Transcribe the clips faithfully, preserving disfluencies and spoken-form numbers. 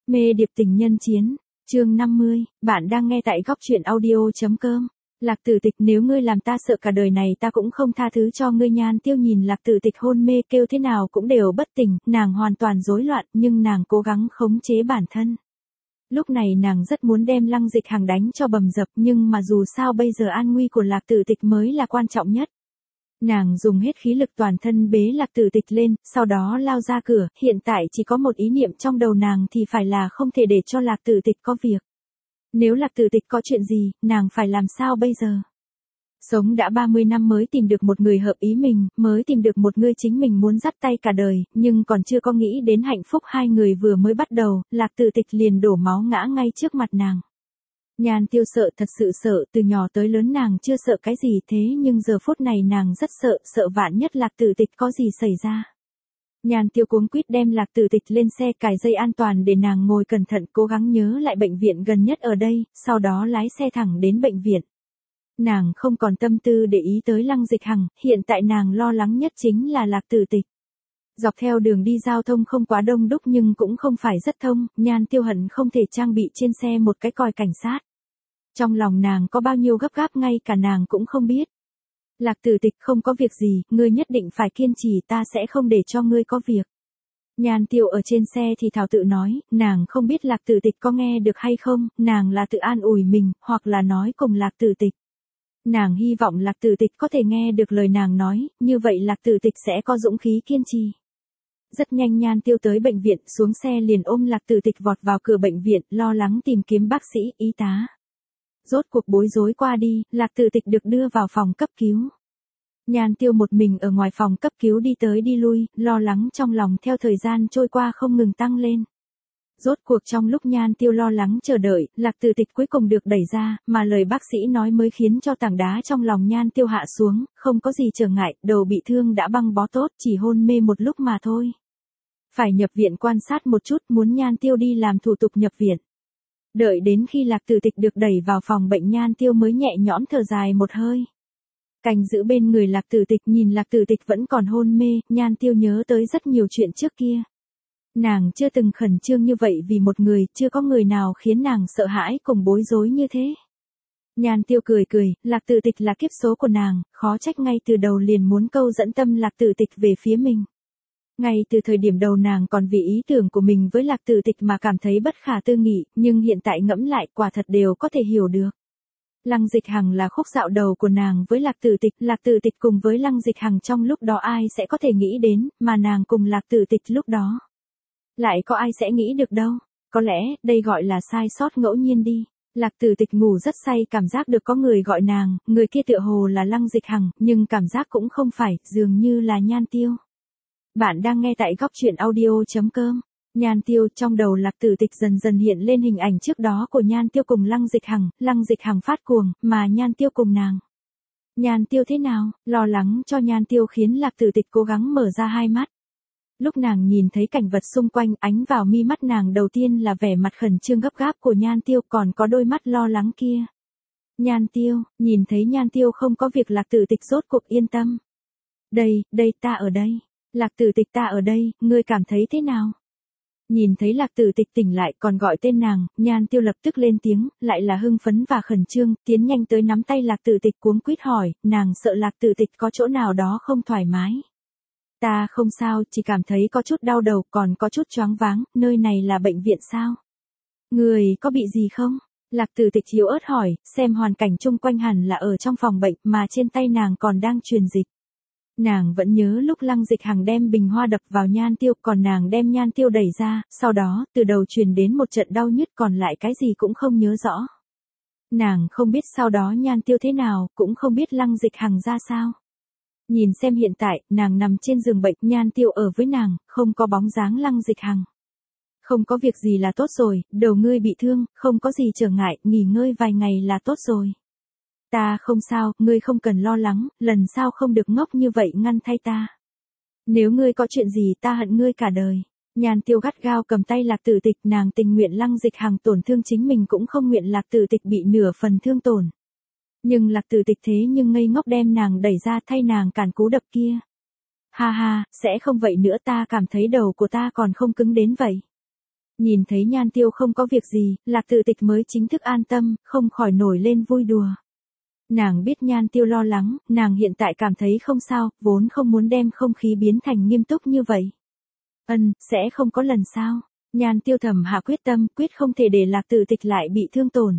Mê điệp tình nhân chiến, chương năm mươi, bạn đang nghe tại góc truyện audio.com. Lạc Tử Tịch, nếu ngươi làm ta sợ cả đời này ta cũng không tha thứ cho ngươi. Nhan Tiêu nhìn Lạc Tử Tịch hôn mê kêu thế nào cũng đều bất tỉnh, nàng hoàn toàn rối loạn, nhưng nàng cố gắng khống chế bản thân. Lúc này nàng rất muốn đem Lăng Dịch Hằng đánh cho bầm dập, nhưng mà dù sao bây giờ an nguy của Lạc Tử Tịch mới là quan trọng nhất. Nàng dùng hết khí lực toàn thân bế Lạc Tử Tịch lên, sau đó lao ra cửa, hiện tại chỉ có một ý niệm trong đầu nàng thì phải là không thể để cho Lạc Tử Tịch có việc. Nếu Lạc Tử Tịch có chuyện gì, nàng phải làm sao bây giờ? Sống đã ba mươi năm mới tìm được một người hợp ý mình, mới tìm được một người chính mình muốn dắt tay cả đời, nhưng còn chưa có nghĩ đến hạnh phúc hai người vừa mới bắt đầu, Lạc Tử Tịch liền đổ máu ngã ngay trước mặt nàng. Nhan Tiêu sợ, thật sự sợ, từ nhỏ tới lớn nàng chưa sợ cái gì, thế nhưng giờ phút này nàng rất sợ, sợ vạn nhất Lạc Tử Tịch có gì xảy ra. Nhan Tiêu cuống quýt đem Lạc Tử Tịch lên xe, cài dây an toàn để nàng ngồi cẩn thận, cố gắng nhớ lại bệnh viện gần nhất ở đây, sau đó lái xe thẳng đến bệnh viện. Nàng không còn tâm tư để ý tới Lăng Dịch Hằng, hiện tại nàng lo lắng nhất chính là Lạc Tử Tịch. Dọc theo đường đi giao thông không quá đông đúc nhưng cũng không phải rất thông, Nhan Tiêu hận không thể trang bị trên xe một cái còi cảnh sát. Trong lòng nàng có bao nhiêu gấp gáp ngay cả nàng cũng không biết. Lạc Tử Tịch, không có việc gì, ngươi nhất định phải kiên trì, ta sẽ không để cho ngươi có việc. Nhan Tiêu ở trên xe thì thảo tự nói, nàng không biết Lạc Tử Tịch có nghe được hay không, nàng là tự an ủi mình, hoặc là nói cùng Lạc Tử Tịch. Nàng hy vọng Lạc Tử Tịch có thể nghe được lời nàng nói, như vậy Lạc Tử Tịch sẽ có dũng khí kiên trì. Rất nhanh Nhan Tiêu tới bệnh viện, xuống xe liền ôm Lạc Tử Tịch vọt vào cửa bệnh viện, lo lắng tìm kiếm bác sĩ, y tá. Rốt cuộc bối rối qua đi, Lạc Tử Tịch được đưa vào phòng cấp cứu. Nhan Tiêu một mình ở ngoài phòng cấp cứu đi tới đi lui, lo lắng trong lòng theo thời gian trôi qua không ngừng tăng lên. Rốt cuộc trong lúc Nhan Tiêu lo lắng chờ đợi, Lạc Tử Tịch cuối cùng được đẩy ra, mà lời bác sĩ nói mới khiến cho tảng đá trong lòng Nhan Tiêu hạ xuống, không có gì trở ngại, đầu bị thương đã băng bó tốt, chỉ hôn mê một lúc mà thôi. Phải nhập viện quan sát một chút, muốn Nhan Tiêu đi làm thủ tục nhập viện. Đợi đến khi Lạc Tử Tịch được đẩy vào phòng bệnh, Nhan Tiêu mới nhẹ nhõm thở dài một hơi. Canh giữ bên người Lạc Tử Tịch, nhìn Lạc Tử Tịch vẫn còn hôn mê, Nhan Tiêu nhớ tới rất nhiều chuyện trước kia. Nàng chưa từng khẩn trương như vậy vì một người, chưa có người nào khiến nàng sợ hãi cùng bối rối như thế. Nhan Tiêu cười cười, Lạc Tử Tịch là kiếp số của nàng, khó trách ngay từ đầu liền muốn câu dẫn tâm Lạc Tử Tịch về phía mình. Ngay từ thời điểm đầu nàng còn vì ý tưởng của mình với Lạc Tử Tịch mà cảm thấy bất khả tư nghị, nhưng hiện tại ngẫm lại quả thật đều có thể hiểu được. Lăng Dịch Hằng là khúc dạo đầu của nàng với Lạc Tử Tịch, Lạc Tử Tịch cùng với Lăng Dịch Hằng trong lúc đó ai sẽ có thể nghĩ đến, mà nàng cùng Lạc Tử Tịch lúc đó. Lại có ai sẽ nghĩ được đâu, có lẽ, đây gọi là sai sót ngẫu nhiên đi. Lạc Tử Tịch ngủ rất say, cảm giác được có người gọi nàng, người kia tựa hồ là Lăng Dịch Hằng, nhưng cảm giác cũng không phải, dường như là Nhan Tiêu. Bạn đang nghe tại góc truyện audio.com. Nhan Tiêu, trong đầu Lạc Tử Tịch dần dần hiện lên hình ảnh trước đó của Nhan Tiêu cùng Lăng Dịch Hằng, Lăng Dịch Hằng phát cuồng, mà Nhan Tiêu cùng nàng. Nhan Tiêu thế nào, lo lắng cho Nhan Tiêu khiến Lạc Tử Tịch cố gắng mở ra hai mắt. Lúc nàng nhìn thấy cảnh vật xung quanh, ánh vào mi mắt nàng đầu tiên là vẻ mặt khẩn trương gấp gáp của Nhan Tiêu, còn có đôi mắt lo lắng kia. Nhan Tiêu, nhìn thấy Nhan Tiêu không có việc, Lạc Tử Tịch rốt cuộc yên tâm. Đây, đây, ta ở đây. Lạc Tử Tịch, ta ở đây, ngươi cảm thấy thế nào? Nhìn thấy Lạc Tử Tịch tỉnh lại còn gọi tên nàng, Nhan Tiêu lập tức lên tiếng, lại là hưng phấn và khẩn trương, tiến nhanh tới nắm tay Lạc Tử Tịch cuống quýt hỏi, nàng sợ Lạc Tử Tịch có chỗ nào đó không thoải mái. Ta không sao, chỉ cảm thấy có chút đau đầu, còn có chút choáng váng, nơi này là bệnh viện sao? Người có bị gì không? Lạc Tử Tịch yếu ớt hỏi, xem hoàn cảnh chung quanh hẳn là ở trong phòng bệnh, mà trên tay nàng còn đang truyền dịch. Nàng vẫn nhớ lúc Lăng Dịch Hằng đem bình hoa đập vào Nhan Tiêu, còn nàng đem Nhan Tiêu đẩy ra, sau đó, từ đầu truyền đến một trận đau nhức, còn lại cái gì cũng không nhớ rõ. Nàng không biết sau đó Nhan Tiêu thế nào, cũng không biết Lăng Dịch Hằng ra sao. Nhìn xem hiện tại, nàng nằm trên giường bệnh, Nhan Tiêu ở với nàng, không có bóng dáng Lăng Dịch Hằng. Không có việc gì là tốt rồi, đầu ngươi bị thương, không có gì trở ngại, nghỉ ngơi vài ngày là tốt rồi. Ta không sao, ngươi không cần lo lắng, lần sau không được ngốc như vậy ngăn thay ta. Nếu ngươi có chuyện gì ta hận ngươi cả đời. Nhan Tiêu gắt gao cầm tay Lạc Tử Tịch, nàng tình nguyện Lăng Dịch Hằng tổn thương chính mình cũng không nguyện Lạc Tử Tịch bị nửa phần thương tổn. Nhưng Lạc Tử Tịch thế nhưng ngây ngốc đem nàng đẩy ra thay nàng cản cú đập kia. Ha ha, sẽ không vậy nữa, ta cảm thấy đầu của ta còn không cứng đến vậy. Nhìn thấy Nhan Tiêu không có việc gì, Lạc Tử Tịch mới chính thức an tâm, không khỏi nổi lên vui đùa. Nàng biết Nhan Tiêu lo lắng, nàng hiện tại cảm thấy không sao, vốn không muốn đem không khí biến thành nghiêm túc như vậy. Ân, sẽ không có lần sau. Nhan Tiêu thầm hạ quyết tâm, quyết không thể để Lạc Tử Tịch lại bị thương tổn.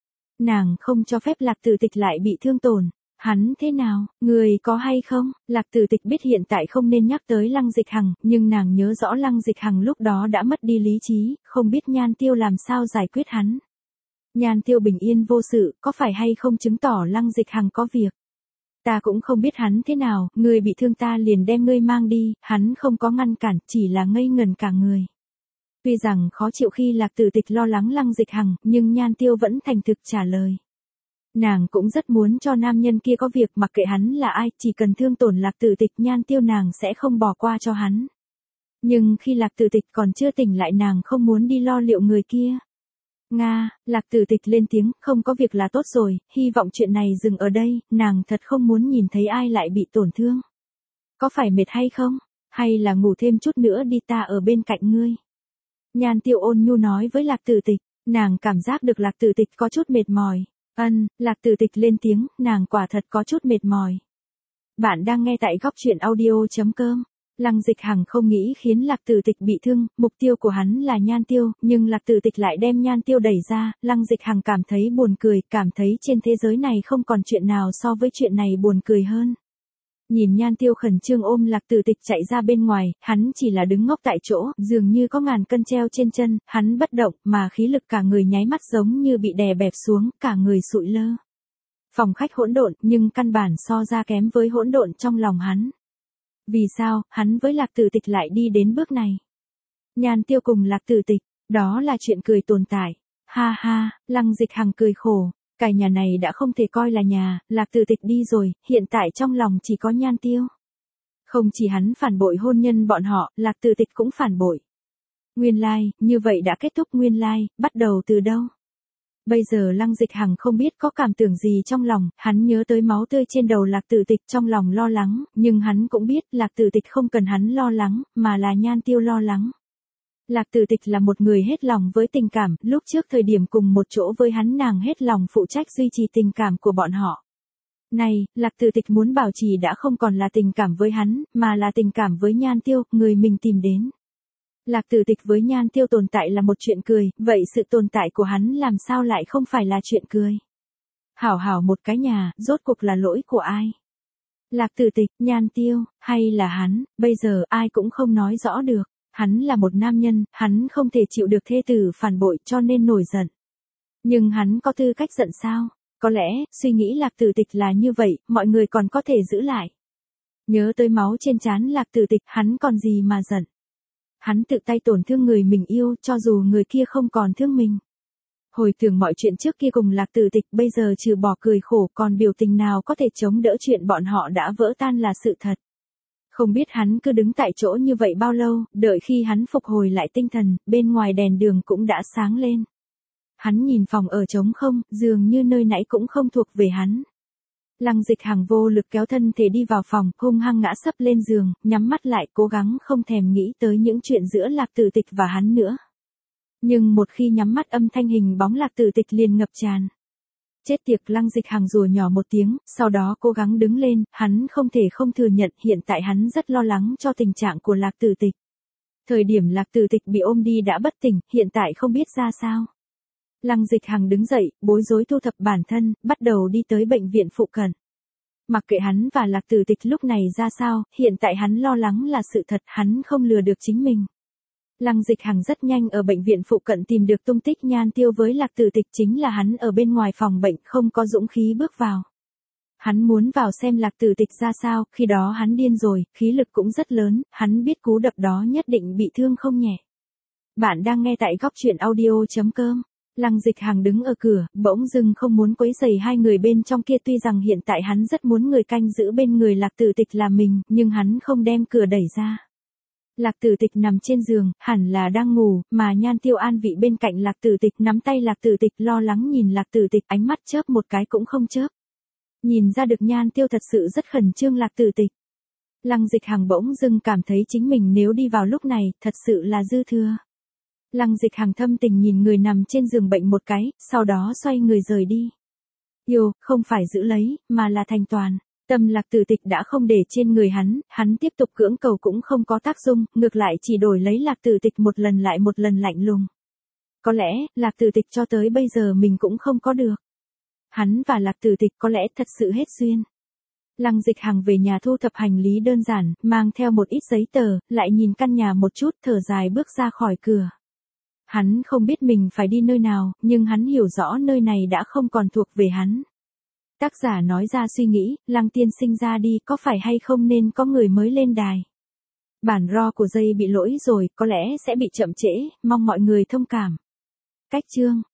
Nàng không cho phép Lạc Tử Tịch lại bị thương tổn. Hắn thế nào, người có hay không? Lạc Tử Tịch biết hiện tại không nên nhắc tới Lăng Dịch Hằng, nhưng nàng nhớ rõ Lăng Dịch Hằng lúc đó đã mất đi lý trí, không biết Nhan Tiêu làm sao giải quyết hắn. Nhan Tiêu bình yên vô sự, có phải hay không chứng tỏ Lăng Dịch Hằng có việc. Ta cũng không biết hắn thế nào, người bị thương ta liền đem ngươi mang đi, hắn không có ngăn cản, chỉ là ngây ngần cả người. Tuy rằng khó chịu khi Lạc Tử Tịch lo lắng Lăng Dịch Hằng, nhưng Nhan Tiêu vẫn thành thực trả lời. Nàng cũng rất muốn cho nam nhân kia có việc, mặc kệ hắn là ai, chỉ cần thương tổn Lạc Tử Tịch Nhan Tiêu nàng sẽ không bỏ qua cho hắn. Nhưng khi Lạc Tử Tịch còn chưa tỉnh lại nàng không muốn đi lo liệu người kia. Nga, Lạc Tử Tịch lên tiếng, không có việc là tốt rồi, hy vọng chuyện này dừng ở đây, nàng thật không muốn nhìn thấy ai lại bị tổn thương. Có phải mệt hay không? Hay là ngủ thêm chút nữa đi, ta ở bên cạnh ngươi. Nhan Tiêu ôn nhu nói với Lạc Tử Tịch, nàng cảm giác được Lạc Tử Tịch có chút mệt mỏi. Ân, Lạc Tử Tịch lên tiếng, nàng quả thật có chút mệt mỏi. Bạn đang nghe tại góc truyện audio chấm com. Lăng Dịch Hằng không nghĩ khiến Lạc Tử Tịch bị thương, mục tiêu của hắn là Nhan Tiêu, nhưng Lạc Tử Tịch lại đem Nhan Tiêu đẩy ra, Lăng Dịch Hằng cảm thấy buồn cười, cảm thấy trên thế giới này không còn chuyện nào so với chuyện này buồn cười hơn. Nhìn Nhan Tiêu khẩn trương ôm Lạc Tử Tịch chạy ra bên ngoài, hắn chỉ là đứng ngốc tại chỗ, dường như có ngàn cân treo trên chân, hắn bất động, mà khí lực cả người nháy mắt giống như bị đè bẹp xuống, cả người sụi lơ. Phòng khách hỗn độn, nhưng căn bản so ra kém với hỗn độn trong lòng hắn. Vì sao, hắn với Lạc Tử Tịch lại đi đến bước này? Nhan Tiêu cùng Lạc Tử Tịch, đó là chuyện cười tồn tại. Ha ha, Lăng Dịch Hằng cười khổ. Cái nhà này đã không thể coi là nhà, Lạc Tử Tịch đi rồi, hiện tại trong lòng chỉ có Nhan Tiêu. Không chỉ hắn phản bội hôn nhân bọn họ, Lạc Tử Tịch cũng phản bội. Nguyên lai, like, như vậy đã kết thúc nguyên lai, like, bắt đầu từ đâu? Bây giờ Lăng Dịch Hằng không biết có cảm tưởng gì trong lòng, hắn nhớ tới máu tươi trên đầu Lạc Tử Tịch trong lòng lo lắng, nhưng hắn cũng biết Lạc Tử Tịch không cần hắn lo lắng, mà là Nhan Tiêu lo lắng. Lạc Tử Tịch là một người hết lòng với tình cảm, lúc trước thời điểm cùng một chỗ với hắn nàng hết lòng phụ trách duy trì tình cảm của bọn họ. Này, Lạc Tử Tịch muốn bảo trì đã không còn là tình cảm với hắn, mà là tình cảm với Nhan Tiêu, người mình tìm đến. Lạc Tử Tịch với Nhan Tiêu tồn tại là một chuyện cười, vậy sự tồn tại của hắn làm sao lại không phải là chuyện cười? Hảo hảo một cái nhà, rốt cuộc là lỗi của ai? Lạc Tử Tịch, Nhan Tiêu, hay là hắn, bây giờ ai cũng không nói rõ được. Hắn là một nam nhân, hắn không thể chịu được thê tử phản bội cho nên nổi giận. Nhưng hắn có tư cách giận sao? Có lẽ, suy nghĩ Lạc Tử Tịch là như vậy, mọi người còn có thể giữ lại. Nhớ tới máu trên trán Lạc Tử Tịch, hắn còn gì mà giận. Hắn tự tay tổn thương người mình yêu, cho dù người kia không còn thương mình. Hồi tưởng mọi chuyện trước kia cùng Lạc Tử Tịch, bây giờ trừ bỏ cười khổ còn biểu tình nào có thể chống đỡ chuyện bọn họ đã vỡ tan là sự thật. Không biết hắn cứ đứng tại chỗ như vậy bao lâu, đợi khi hắn phục hồi lại tinh thần, bên ngoài đèn đường cũng đã sáng lên. Hắn nhìn phòng ở trống không, dường như nơi nãy cũng không thuộc về hắn. Lăng Dịch Hằng vô lực kéo thân thể đi vào phòng, hung hăng ngã sấp lên giường, nhắm mắt lại cố gắng không thèm nghĩ tới những chuyện giữa Lạc Tử Tịch và hắn nữa. Nhưng một khi nhắm mắt âm thanh hình bóng Lạc Tử Tịch liền ngập tràn. Chết tiệt, Lăng Dịch Hằng rủa nhỏ một tiếng, sau đó cố gắng đứng lên, hắn không thể không thừa nhận hiện tại hắn rất lo lắng cho tình trạng của Lạc Tử Tịch. Thời điểm Lạc Tử Tịch bị ôm đi đã bất tỉnh, hiện tại không biết ra sao. Lăng Dịch Hằng đứng dậy, bối rối thu thập bản thân, bắt đầu đi tới bệnh viện phụ cận. Mặc kệ hắn và Lạc Tử Tịch lúc này ra sao, hiện tại hắn lo lắng là sự thật, hắn không lừa được chính mình. Lăng Dịch Hằng rất nhanh ở bệnh viện phụ cận tìm được tung tích Nhan Tiêu với Lạc Tử Tịch, chính là hắn ở bên ngoài phòng bệnh không có dũng khí bước vào. Hắn muốn vào xem Lạc Tử Tịch ra sao, khi đó hắn điên rồi, khí lực cũng rất lớn, hắn biết cú đập đó nhất định bị thương không nhẹ. Bạn đang nghe tại góc truyện audio chấm com. Lăng Dịch Hằng đứng ở cửa, bỗng dưng không muốn quấy rầy hai người bên trong kia, tuy rằng hiện tại hắn rất muốn người canh giữ bên người Lạc Tử Tịch là mình, nhưng hắn không đem cửa đẩy ra. Lạc Tử Tịch nằm trên giường, hẳn là đang ngủ, mà Nhan Tiêu an vị bên cạnh Lạc Tử Tịch, nắm tay Lạc Tử Tịch lo lắng nhìn Lạc Tử Tịch, ánh mắt chớp một cái cũng không chớp. Nhìn ra được Nhan Tiêu thật sự rất khẩn trương Lạc Tử Tịch. Lăng Dịch Hằng bỗng dưng cảm thấy chính mình nếu đi vào lúc này, thật sự là dư thừa. Lăng Dịch Hằng thâm tình nhìn người nằm trên giường bệnh một cái, sau đó xoay người rời đi. Yêu, không phải giữ lấy, mà là thành toàn. Tâm Lạc Tử Tịch đã không để trên người hắn, hắn tiếp tục cưỡng cầu cũng không có tác dụng, ngược lại chỉ đổi lấy Lạc Tử Tịch một lần lại một lần lạnh lùng. Có lẽ, Lạc Tử Tịch cho tới bây giờ mình cũng không có được. Hắn và Lạc Tử Tịch có lẽ thật sự hết duyên. Lăng Dịch Hằng về nhà thu thập hành lý đơn giản, mang theo một ít giấy tờ, lại nhìn căn nhà một chút, thở dài bước ra khỏi cửa. Hắn không biết mình phải đi nơi nào, nhưng hắn hiểu rõ nơi này đã không còn thuộc về hắn. Tác giả nói ra suy nghĩ, Lăng tiên sinh ra đi có phải hay không nên có người mới lên đài. Bản ro của dây bị lỗi rồi, có lẽ sẽ bị chậm trễ, mong mọi người thông cảm. Cách chương